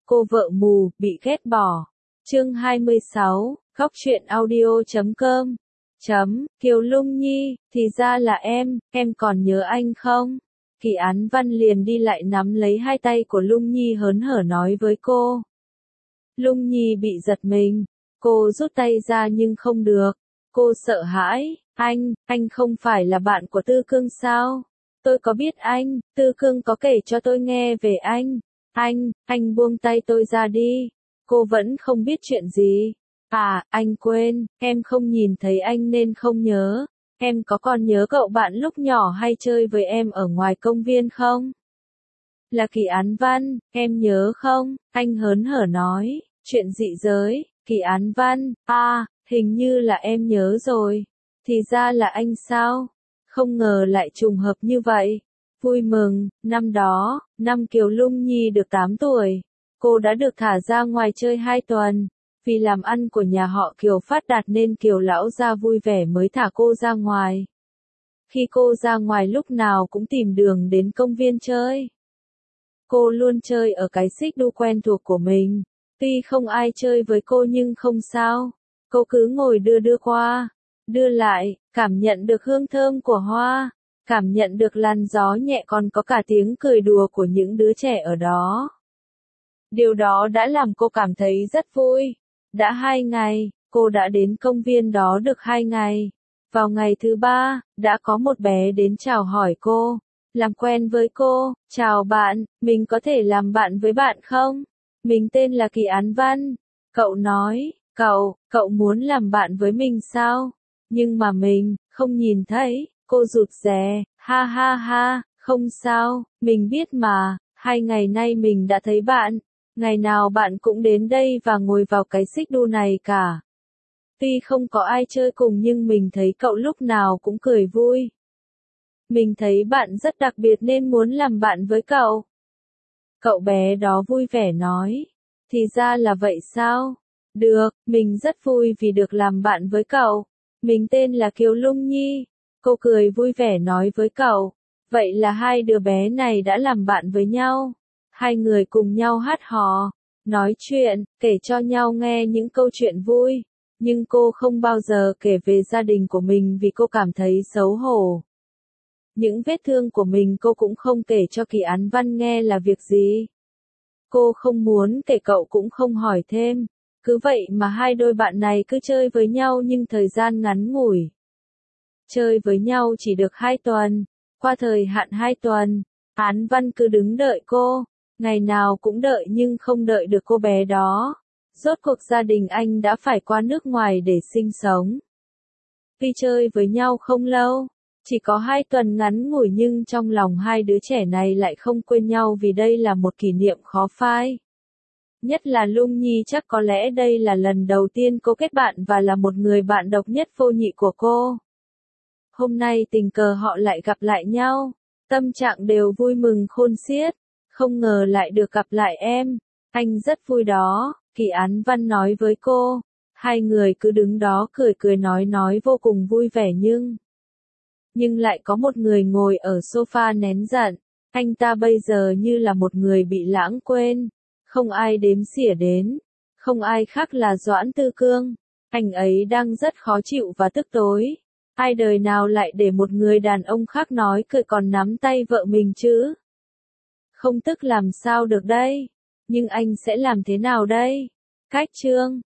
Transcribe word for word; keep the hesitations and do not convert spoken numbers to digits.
Cô vợ mù, bị ghét bỏ. Chương hai mươi sáu, góc truyện audio chấm com. Chấm, Kiều Lung Nhi, thì ra là em, em còn nhớ anh không? Kỳ Án Văn liền đi lại nắm lấy hai tay của Lung Nhi hớn hở nói với cô. Lung Nhi bị giật mình, cô rút tay ra nhưng không được. Cô sợ hãi, anh, anh không phải là bạn của Tư Cương sao? Tôi có biết anh, Tư Cương có kể cho tôi nghe về anh. Anh, anh buông tay tôi ra đi. Cô vẫn không biết chuyện gì. À, anh quên, em không nhìn thấy anh nên không nhớ. Em có còn nhớ cậu bạn lúc nhỏ hay chơi với em ở ngoài công viên không? Là Kỳ Án Văn, em nhớ không? Anh hớn hở nói, chuyện dị giới, Kỳ Án Văn, à, hình như là em nhớ rồi. Thì ra là anh sao? Không ngờ lại trùng hợp như vậy. Vui mừng, năm đó, năm Kiều Lung Nhi được tám tuổi. Cô đã được thả ra ngoài chơi hai tuần. Vì làm ăn của nhà họ Kiều phát đạt nên Kiều lão gia vui vẻ mới thả cô ra ngoài. Khi cô ra ngoài lúc nào cũng tìm đường đến công viên chơi. Cô luôn chơi ở cái xích đu quen thuộc của mình. Tuy không ai chơi với cô nhưng không sao. Cô cứ ngồi đưa đưa qua, đưa lại, cảm nhận được hương thơm của hoa, cảm nhận được làn gió nhẹ còn có cả tiếng cười đùa của những đứa trẻ ở đó. Điều đó đã làm cô cảm thấy rất vui. Đã hai ngày, cô đã đến công viên đó được hai ngày. Vào ngày thứ ba, đã có một bé đến chào hỏi cô, làm quen với cô. Chào bạn, mình có thể làm bạn với bạn không? Mình tên là Kỳ Án Văn. Cậu nói, cậu, cậu muốn làm bạn với mình sao? Nhưng mà mình, không nhìn thấy. Cô rụt rè, ha ha ha, không sao, mình biết mà, hai ngày nay mình đã thấy bạn. Ngày nào bạn cũng đến đây và ngồi vào cái xích đu này cả. Tuy không có ai chơi cùng nhưng mình thấy cậu lúc nào cũng cười vui. Mình thấy bạn rất đặc biệt nên muốn làm bạn với cậu. Cậu bé đó vui vẻ nói. Thì ra là vậy sao? Được, mình rất vui vì được làm bạn với cậu. Mình tên là Kiều Lung Nhi. Cô cười vui vẻ nói với cậu. Vậy là hai đứa bé này đã làm bạn với nhau. Hai người cùng nhau hát hò, nói chuyện, kể cho nhau nghe những câu chuyện vui. Nhưng cô không bao giờ kể về gia đình của mình vì cô cảm thấy xấu hổ. Những vết thương của mình cô cũng không kể cho Kỳ Án Văn nghe là việc gì. Cô không muốn kể, cậu cũng không hỏi thêm. Cứ vậy mà hai đôi bạn này cứ chơi với nhau nhưng thời gian ngắn ngủi. Chơi với nhau chỉ được hai tuần. Qua thời hạn hai tuần, Án Văn cứ đứng đợi cô. Ngày nào cũng đợi nhưng không đợi được cô bé đó. Rốt cuộc gia đình anh đã phải qua nước ngoài để sinh sống. Tuy chơi với nhau không lâu, chỉ có hai tuần ngắn ngủi nhưng trong lòng hai đứa trẻ này lại không quên nhau vì đây là một kỷ niệm khó phai. Nhất là Lung Nhi, chắc có lẽ đây là lần đầu tiên cô kết bạn và là một người bạn độc nhất vô nhị của cô. Hôm nay tình cờ họ lại gặp lại nhau, tâm trạng đều vui mừng khôn xiết. Không ngờ lại được gặp lại em, anh rất vui đó, Kỳ Án Văn nói với cô. Hai người cứ đứng đó cười cười nói nói vô cùng vui vẻ nhưng... Nhưng lại có một người ngồi ở sofa nén giận. Anh ta bây giờ như là một người bị lãng quên. Không ai đếm xỉa đến. Không ai khác là Doãn Tư Cương. Anh ấy đang rất khó chịu và tức tối. Ai đời nào lại để một người đàn ông khác nói cười còn nắm tay vợ mình chứ? Không tức làm sao được đây? Nhưng anh sẽ làm thế nào đây? Cách chương